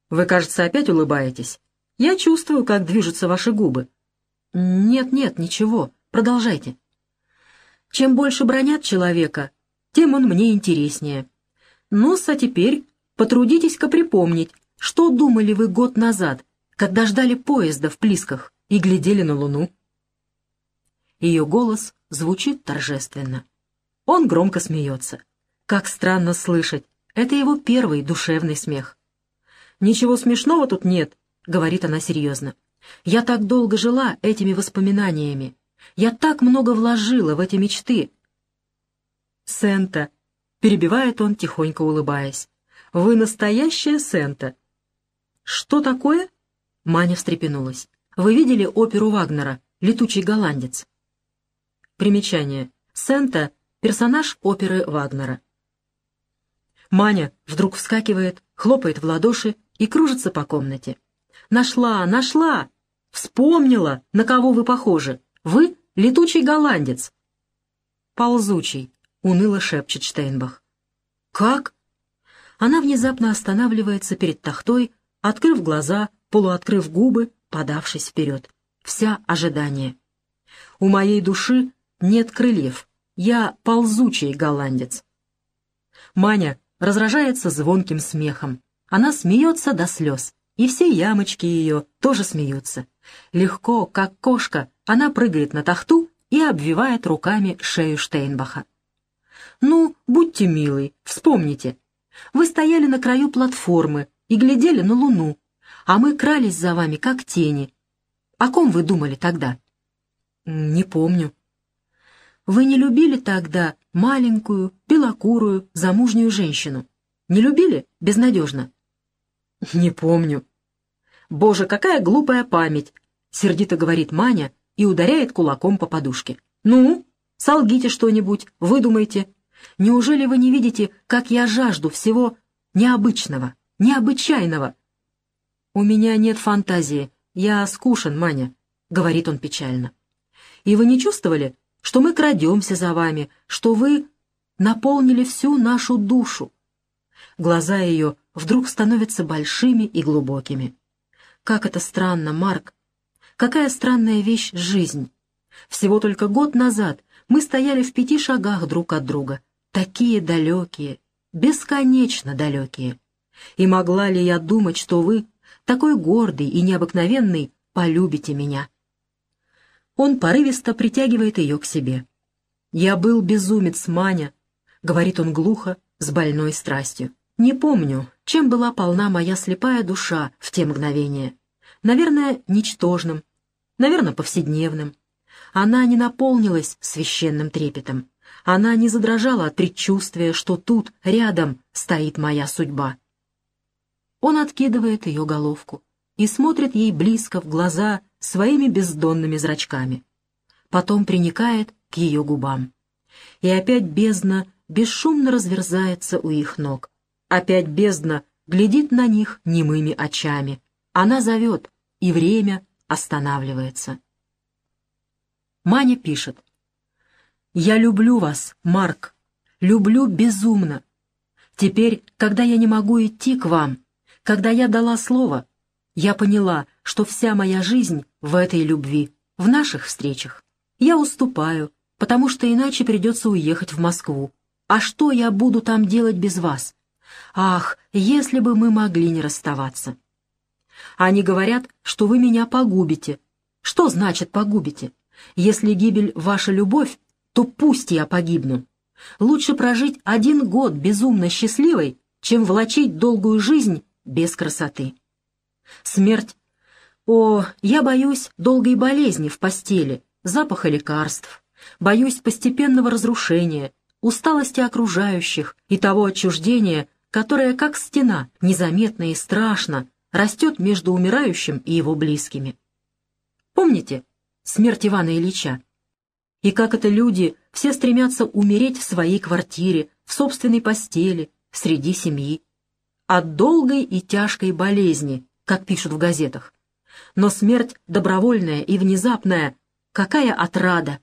Вы, кажется, опять улыбаетесь. Я чувствую, как движутся ваши губы. Нет, ничего. Продолжайте. Чем больше бранят человека, тем он мне интереснее. Ну-с, а теперь потрудитесь-ка припомнить, что думали вы год назад, когда ждали поезда в Плисках и глядели на Луну. Ее голос звучит торжественно. Он громко смеется. Как странно слышать. Это его первый душевный смех. «Ничего смешного тут нет», — говорит она серьезно. «Я так долго жила этими воспоминаниями. Я так много вложила в эти мечты». «Сента», — перебивает он, тихонько улыбаясь. «Вы настоящая Сента». «Что такое?» — Маня встрепенулась. «Вы видели оперу Вагнера «Летучий голландец»?» Примечание. Сента — персонаж оперы Вагнера. Маня вдруг вскакивает, хлопает в ладоши и кружится по комнате. «Нашла! Вспомнила, на кого вы похожи! Вы — летучий голландец!» «Ползучий», — уныло шепчет Штейнбах. «Как?» Она внезапно останавливается перед тахтой, открыв глаза, полуоткрыв губы, подавшись вперед. Вся ожидание. «У моей души нет крыльев. Я ползучий голландец». Маня разражается звонким смехом. Она смеется до слез, и все ямочки ее тоже смеются. Легко, как кошка, она прыгает на тахту и обвивает руками шею Штейнбаха. «Ну, будьте милы, вспомните. Вы стояли на краю платформы и глядели на Луну, а мы крались за вами, как тени. О ком вы думали тогда?» «Не помню». «Вы не любили тогда маленькую, белокурую, замужнюю женщину? Не любили безнадежно?» «Не помню». «Боже, какая глупая память!» — сердито говорит Маня и ударяет кулаком по подушке. «Ну, солгите что-нибудь, выдумайте. Неужели вы не видите, как я жажду всего необычного, необычайного?» «У меня нет фантазии, я скушен, Маня», — говорит он печально. «И вы не чувствовали, что мы крадемся за вами, что вы наполнили всю нашу душу?» Глаза ее вдруг становятся большими и глубокими. «Как это странно, Марк! Какая странная вещь жизнь! Всего только год назад мы стояли в 5 шагах друг от друга, такие далекие, бесконечно далекие. И могла ли я думать, что вы, такой гордый и необыкновенный, полюбите меня?» Он порывисто притягивает ее к себе. «Я был безумец, Маня», — говорит он глухо, с больной страстью. «Не помню, чем была полна моя слепая душа в те мгновения. Наверное, ничтожным, наверное, повседневным. Она не наполнилась священным трепетом. Она не задрожала от предчувствия, что тут, рядом, стоит моя судьба». Он откидывает ее головку и смотрит ей близко в глаза своими бездонными зрачками. Потом приникает к ее губам. И опять бездна бесшумно разверзается у их ног. Опять бездна глядит на них немыми очами. Она зовет, и время останавливается. Маня пишет. «Я люблю вас, Марк, люблю безумно. Теперь, когда я не могу идти к вам, когда я дала слово, я поняла, что вся моя жизнь в этой любви, в наших встречах. Я уступаю, потому что иначе придется уехать в Москву. А что я буду там делать без вас? Ах, если бы мы могли не расставаться. Они говорят, что вы меня погубите. Что значит погубите? Если гибель — ваша любовь, то пусть я погибну. Лучше прожить 1 год безумно счастливой, чем влачить долгую жизнь без красоты. Смерть. О, я боюсь долгой болезни в постели, запаха лекарств, боюсь постепенного разрушения, усталости окружающих и того отчуждения, которое, как стена, незаметно и страшно, растет между умирающим и его близкими. Помните смерть Ивана Ильича? И как это люди все стремятся умереть в своей квартире, в собственной постели, среди семьи. От долгой и тяжкой болезни, как пишут в газетах. Но смерть добровольная и внезапная, какая отрада!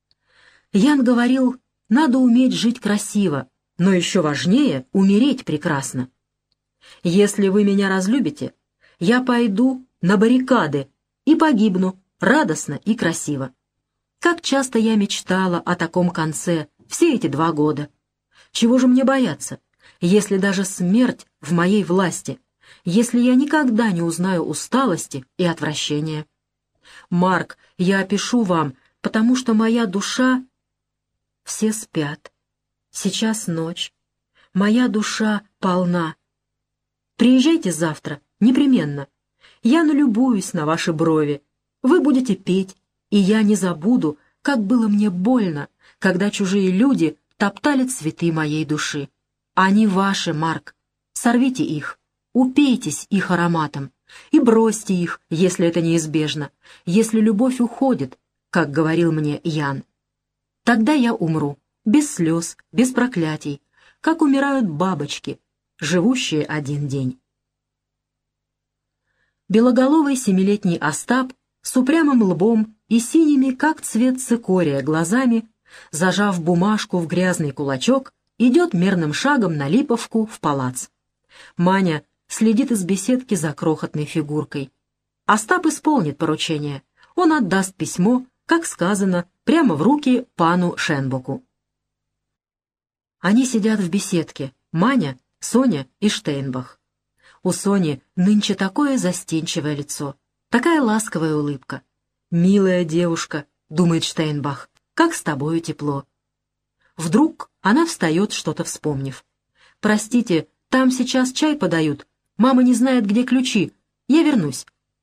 Ян говорил, надо уметь жить красиво, но еще важнее — умереть прекрасно. Если вы меня разлюбите, я пойду на баррикады и погибну радостно и красиво. Как часто я мечтала о таком конце все эти 2 года. Чего же мне бояться, если даже смерть в моей власти, если я никогда не узнаю усталости и отвращения? Марк, я опишу вам, потому что моя душа... Все спят. Сейчас ночь. Моя душа полна. Приезжайте завтра, непременно. Я налюбуюсь на ваши брови. Вы будете петь, и я не забуду, как было мне больно, когда чужие люди топтали цветы моей души. Они ваши, Марк. Сорвите их, упейтесь их ароматом и бросьте их, если это неизбежно, если любовь уходит, как говорил мне Ян. Тогда я умру, без слез, без проклятий, как умирают бабочки, живущие 1 день. Белоголовый 7-летний Остап с упрямым лбом и синими, как цвет цикория, глазами, зажав бумажку в грязный кулачок, идет мерным шагом на Липовку в палац. Маня следит из беседки за крохотной фигуркой. Остап исполнит поручение. Он отдаст письмо, как сказано, прямо в руки пану Шенбоку. Они сидят в беседке, Маня, Соня и Штейнбах. У Сони нынче такое застенчивое лицо, такая ласковая улыбка. «Милая девушка», — думает Штейнбах, — «как с тобою тепло». Вдруг она встает, что-то вспомнив. «Простите, там сейчас чай подают. Мама не знает, где ключи. Я вернусь».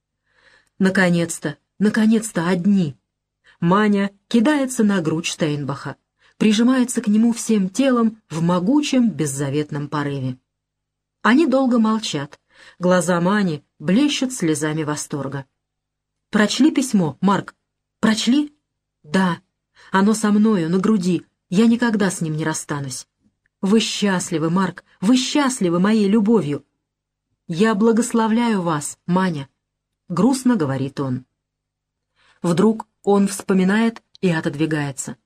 Наконец-то, наконец-то одни. Маня кидается на грудь Штейнбаха, прижимается к нему всем телом в могучем беззаветном порыве. Они долго молчат. Глаза Мани блещут слезами восторга. «Прочли письмо, Марк? Прочли?» «Да. Оно со мною, на груди. Я никогда с ним не расстанусь». «Вы счастливы, Марк, вы счастливы моей любовью». «Я благословляю вас, Маня», — грустно говорит он. Вдруг он вспоминает и отодвигается.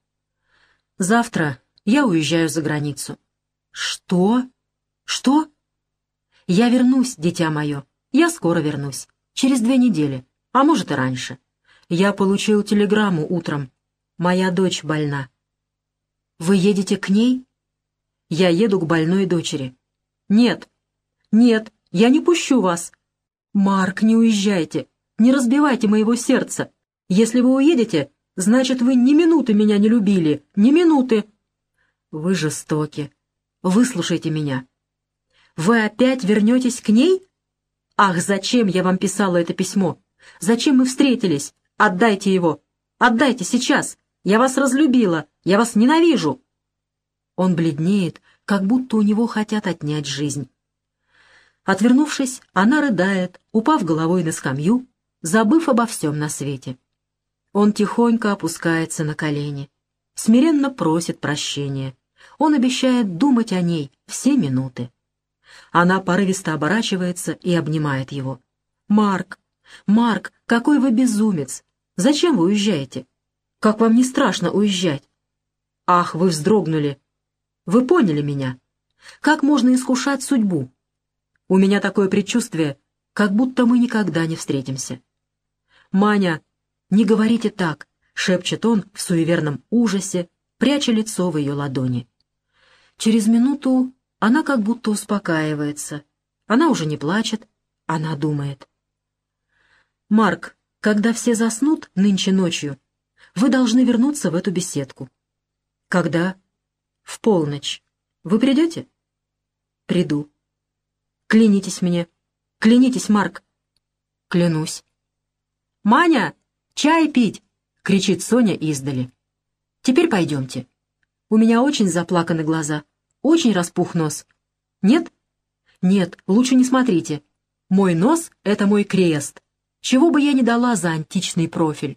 «Завтра я уезжаю за границу». «Что? Что?» «Я вернусь, дитя мое. Я скоро вернусь. Через 2 недели, а может и раньше. Я получил телеграмму утром. Моя дочь больна». «Вы едете к ней?» «Я еду к больной дочери». «Нет, нет, я не пущу вас». «Марк, не уезжайте. Не разбивайте моего сердца. Если вы уедете, значит, вы ни минуты меня не любили, ни минуты». «Вы жестоки. Выслушайте меня. Вы опять вернетесь к ней? Ах, зачем я вам писала это письмо? Зачем мы встретились? Отдайте его. Отдайте сейчас. Я вас разлюбила. Я вас ненавижу». Он бледнеет, как будто у него хотят отнять жизнь. Отвернувшись, она рыдает, упав головой на скамью, забыв обо всем на свете. Он тихонько опускается на колени, смиренно просит прощения. Он обещает думать о ней все минуты. Она порывисто оборачивается и обнимает его. «Марк, Марк, какой вы безумец! Зачем вы уезжаете? Как вам не страшно уезжать? Ах, вы вздрогнули! Вы поняли меня? Как можно искушать судьбу? У меня такое предчувствие, как будто мы никогда не встретимся». «Маня, не говорите так», — шепчет он в суеверном ужасе, пряча лицо в ее ладони. Через минуту она как будто успокаивается. Она уже не плачет, она думает. «Марк, когда все заснут нынче ночью, вы должны вернуться в эту беседку». «Когда?» «В полночь. Вы придете?» «Приду». «Клянитесь мне. Клянитесь, Марк». «Клянусь». «Маня, чай пить!» — кричит Соня издали. «Теперь пойдемте. У меня очень заплаканы глаза, очень распух нос. Нет? Нет, лучше не смотрите. Мой нос — это мой крест. Чего бы я ни дала за античный профиль».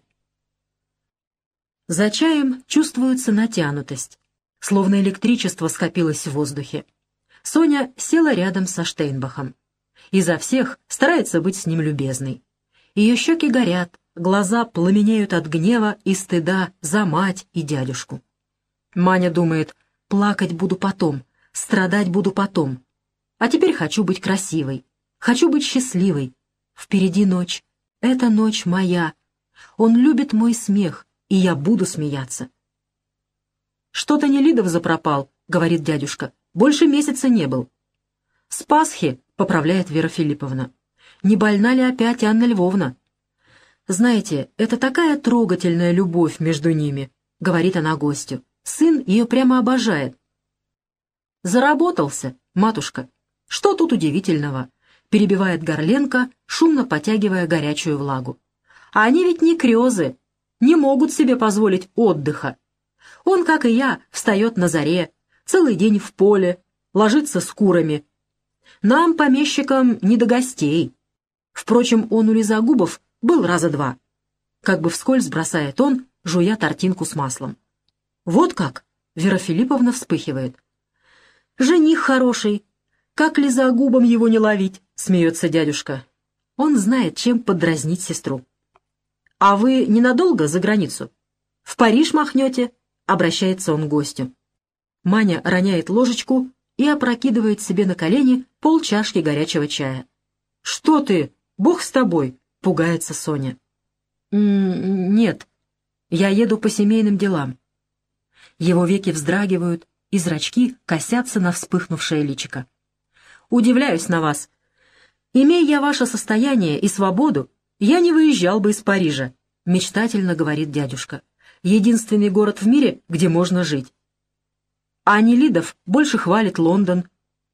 За чаем чувствуется натянутость, словно электричество скопилось в воздухе. Соня села рядом со Штейнбахом. Изо всех старается быть с ним любезной. Ее щеки горят, глаза пламенеют от гнева и стыда за мать и дядюшку. Маня думает, плакать буду потом, страдать буду потом. А теперь хочу быть красивой, хочу быть счастливой. Впереди ночь. Эта ночь моя. Он любит мой смех, и я буду смеяться. «Что-то Нелидов запропал», — говорит дядюшка. «Больше месяца не был». «С Пасхи», — поправляет Вера Филипповна. «Не больна ли опять Анна Львовна?» «Знаете, это такая трогательная любовь между ними», — говорит она гостю. «Сын ее прямо обожает». «Заработался, матушка. Что тут удивительного?» — перебивает Горленко, шумно потягивая горячую влагу. «А они ведь не крёзы, не могут себе позволить отдыха. Он, как и я, встает на заре, целый день в поле, ложится с курами. Нам, помещикам, не до гостей. Впрочем, он у Лизагубов был раза два». Как бы вскользь бросает он, жуя тортинку с маслом. «Вот как?» — Вера Филипповна вспыхивает. «Жених хороший. Как Лизагубом его не ловить?» — смеется дядюшка. Он знает, чем подразнить сестру. «А вы ненадолго за границу? В Париж махнете?» — обращается он к гостю. Маня роняет ложечку и опрокидывает себе на колени полчашки горячего чая. «Что ты? Бог с тобой!» — пугается Соня. «Нет, я еду по семейным делам». Его веки вздрагивают, и зрачки косятся на вспыхнувшее личико. «Удивляюсь на вас. Имея я ваше состояние и свободу, я не выезжал бы из Парижа», — мечтательно говорит дядюшка. «Единственный город в мире, где можно жить». А Нелидов больше хвалит Лондон.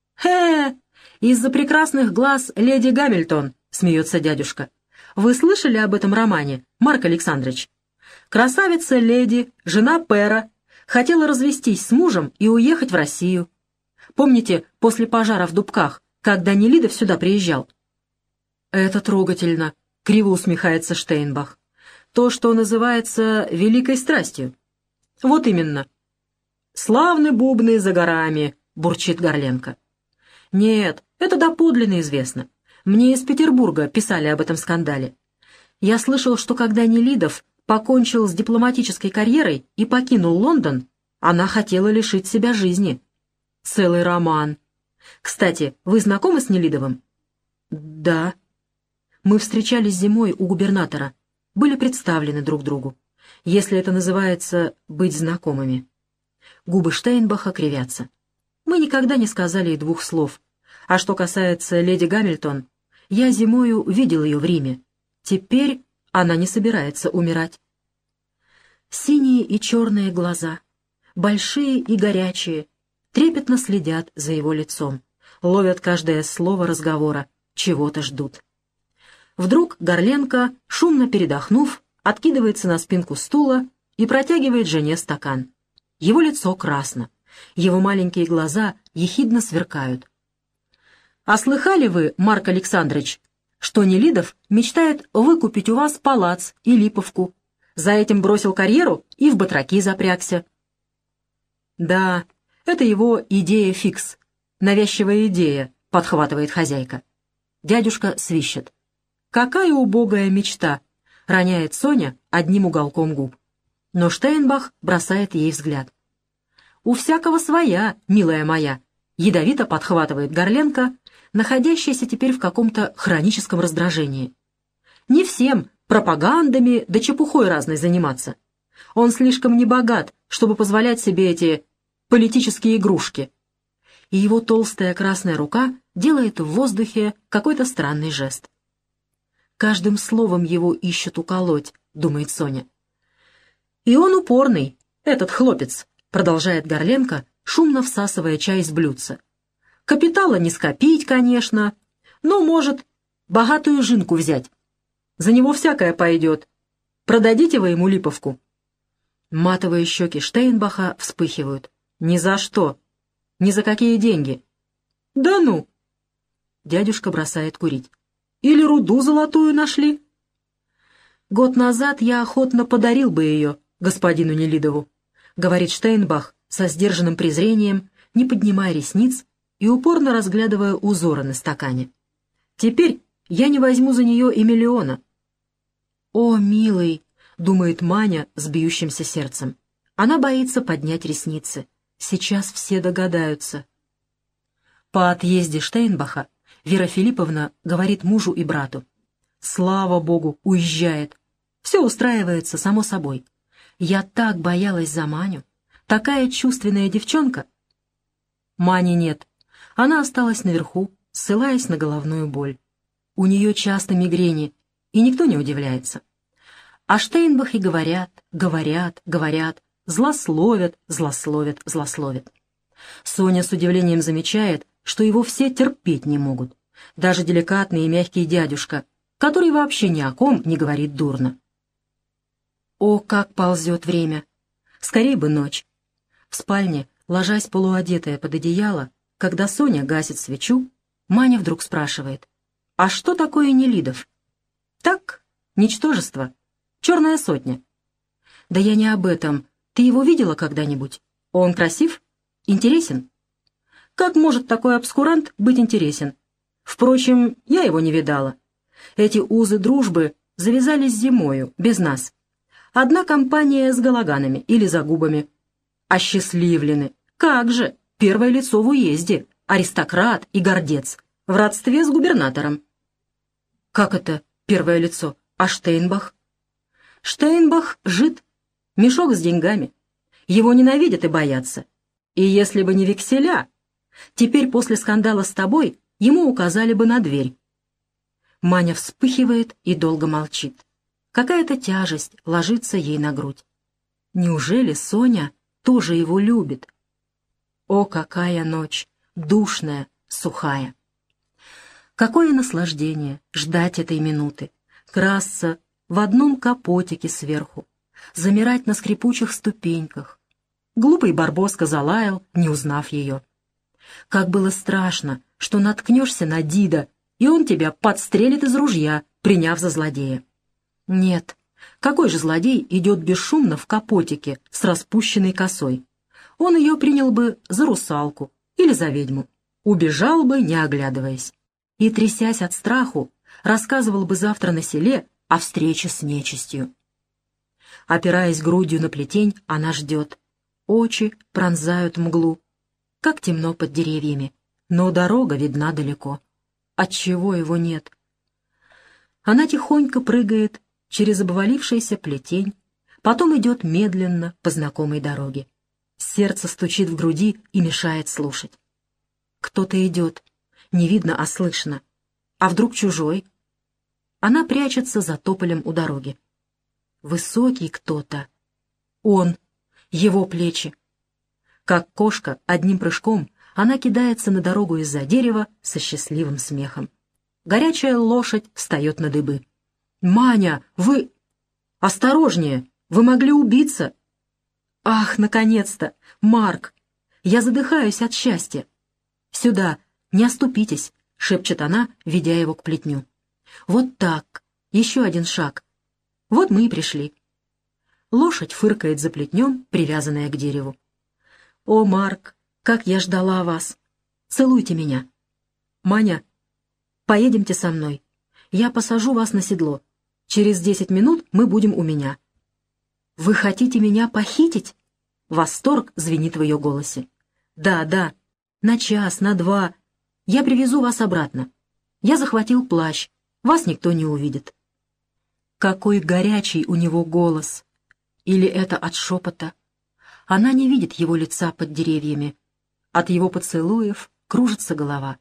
Из-за прекрасных глаз леди Гамильтон», — смеется дядюшка. «Вы слышали об этом романе, Марк Александрович? Красавица-леди, жена Пэра, хотела развестись с мужем и уехать в Россию. Помните, после пожара в Дубках, когда Нелидов сюда приезжал?» «Это трогательно», — криво усмехается Штейнбах. «То, что называется великой страстью». «Вот именно». «Славны бубны за горами», — бурчит Горленко. «Нет, это доподлинно известно. Мне из Петербурга писали об этом скандале. Я слышал, что когда Нелидов покончил с дипломатической карьерой и покинул Лондон, она хотела лишить себя жизни. Целый роман. Кстати, вы знакомы с Нелидовым?» «Да. Мы встречались зимой у губернатора, были представлены друг другу, если это называется быть знакомыми». Губы Штейнбаха кривятся. «Мы никогда не сказали и двух слов. А что касается леди Гамильтон, я зимою видел ее в Риме. Теперь она не собирается умирать». Синие и черные глаза, большие и горячие, трепетно следят за его лицом, ловят каждое слово разговора, чего-то ждут. Вдруг Горленко, шумно передохнув, откидывается на спинку стула и протягивает жене стакан. Его лицо красно, его маленькие глаза ехидно сверкают. «А слыхали вы, Марк Александрович, что Нелидов мечтает выкупить у вас палац и Липовку? За этим бросил карьеру и в батраки запрягся». «Да, это его идея фикс, навязчивая идея», — подхватывает хозяйка. Дядюшка свищет. «Какая убогая мечта!» — роняет Соня одним уголком губ. Но Штейнбах бросает ей взгляд. «У всякого своя, милая моя», — ядовито подхватывает Горленко, находящаяся теперь в каком-то хроническом раздражении. «Не всем пропагандами да чепухой разной заниматься. Он слишком небогат, чтобы позволять себе эти политические игрушки». И его толстая красная рука делает в воздухе какой-то странный жест. «Каждым словом его ищут уколоть», — думает Соня. «И он упорный, этот хлопец», — продолжает Горленко, шумно всасывая чай из блюдца. «Капитала не скопить, конечно, но, может, богатую жинку взять. За него всякое пойдет. Продадите вы ему Липовку?» Матовые щеки Штейнбаха вспыхивают. «Ни за что. Ни за какие деньги». «Да ну!» Дядюшка бросает курить. «Или руду золотую нашли?» «Год назад я охотно подарил бы ее господину Нелидову», — говорит Штейнбах со сдержанным презрением, не поднимая ресниц и упорно разглядывая узоры на стакане. «Теперь я не возьму за нее и миллиона». «О, милый!» — думает Маня с бьющимся сердцем. Она боится поднять ресницы. Сейчас все догадаются. По отъезде Штейнбаха Вера Филипповна говорит мужу и брату: «Слава Богу, уезжает. Все устраивается само собой. Я так боялась за Маню. Такая чувственная девчонка». Мани нет. Она осталась наверху, ссылаясь на головную боль. У нее часто мигрени, и никто не удивляется. А Штейнбахи говорят, говорят, говорят, злословят, злословят, злословят. Соня с удивлением замечает, что его все терпеть не могут. Даже деликатный и мягкий дядюшка, который вообще ни о ком не говорит дурно. О, как ползет время! Скорей бы ночь. В спальне, ложась полуодетая под одеяло, когда Соня гасит свечу, Маня вдруг спрашивает: «А что такое Нелидов?» «Так, ничтожество. Черная сотня». «Да я не об этом. Ты его видела когда-нибудь? Он красив? Интересен?» «Как может такой обскурант быть интересен? Впрочем, я его не видала. Эти узы дружбы завязались зимою, без нас. Одна компания с галаганами или загубами. Осчастливлены. Как же, первое лицо в уезде, аристократ и гордец, в родстве с губернатором». «Как это первое лицо? А Штейнбах?» «Штейнбах жид, мешок с деньгами. Его ненавидят и боятся. И если бы не векселя, теперь после скандала с тобой ему указали бы на дверь». Маня вспыхивает и долго молчит. Какая-то тяжесть ложится ей на грудь. Неужели Соня тоже его любит? О, какая ночь! Душная, сухая. Какое наслаждение ждать этой минуты, красться в одном капотике сверху, замирать на скрипучих ступеньках. Глупый Барбоска залаял, не узнав ее. Как было страшно, что наткнешься на Дида, и он тебя подстрелит из ружья, приняв за злодея. Нет, какой же злодей идет бесшумно в капотике с распущенной косой? Он ее принял бы за русалку или за ведьму, убежал бы, не оглядываясь, и, трясясь от страху, рассказывал бы завтра на селе о встрече с нечистью. Опираясь грудью на плетень, она ждет. Очи пронзают мглу. Как темно под деревьями, но дорога видна далеко. Отчего его нет? Она тихонько прыгает через обвалившийся плетень, потом идет медленно по знакомой дороге. Сердце стучит в груди и мешает слушать. Кто-то идет, не видно, а слышно. А вдруг чужой? Она прячется за тополем у дороги. Высокий кто-то. Он, его плечи. Как кошка, одним прыжком она кидается на дорогу из-за дерева со счастливым смехом. Горячая лошадь встает на дыбы. «Маня, вы... Осторожнее! Вы могли убиться!» «Ах, наконец-то! Марк! Я задыхаюсь от счастья!» «Сюда! Не оступитесь!» — шепчет она, ведя его к плетню. «Вот так! Еще один шаг! Вот мы и пришли!» Лошадь фыркает за плетнем, привязанная к дереву. «О, Марк, как я ждала вас! Целуйте меня!» «Маня, поедемте со мной. Я посажу вас на седло. Через 10 минут мы будем у меня». «Вы хотите меня похитить?» Восторг звенит в ее голосе. «Да, да, на час, на 2. Я привезу вас обратно. Я захватил плащ. Вас никто не увидит». Какой горячий у него голос! Или это от шепота? Она не видит его лица под деревьями. От его поцелуев кружится голова.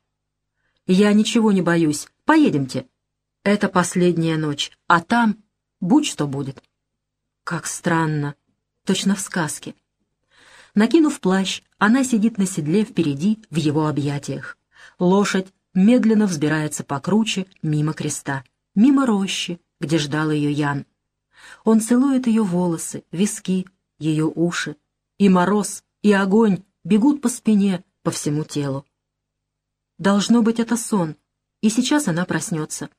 «Я ничего не боюсь. Поедемте. Это последняя ночь, а там будь что будет». Как странно. Точно в сказке. Накинув плащ, она сидит на седле впереди в его объятиях. Лошадь медленно взбирается покруче мимо креста, мимо рощи, где ждал ее Ян. Он целует ее волосы, виски, ее уши. И мороз, и огонь бегут по спине, по всему телу. Должно быть, это сон, и сейчас она проснется.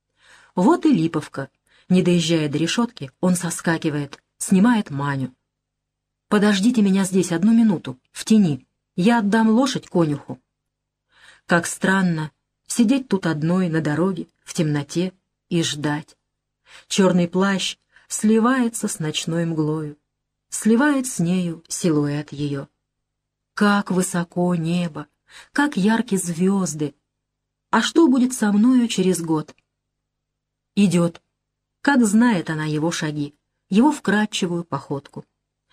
Вот и Липовка. Не доезжая до решетки, он соскакивает, снимает Маню. «Подождите меня здесь 1 минуту, в тени. Я отдам лошадь конюху». Как странно сидеть тут одной на дороге, в темноте, и ждать. Черный плащ сливается с ночной мглою, сливает с нею силуэт ее. Как высоко небо, как яркие звезды. А что будет со мною через год? Идет. Как знает она его шаги, его вкрадчивую походку.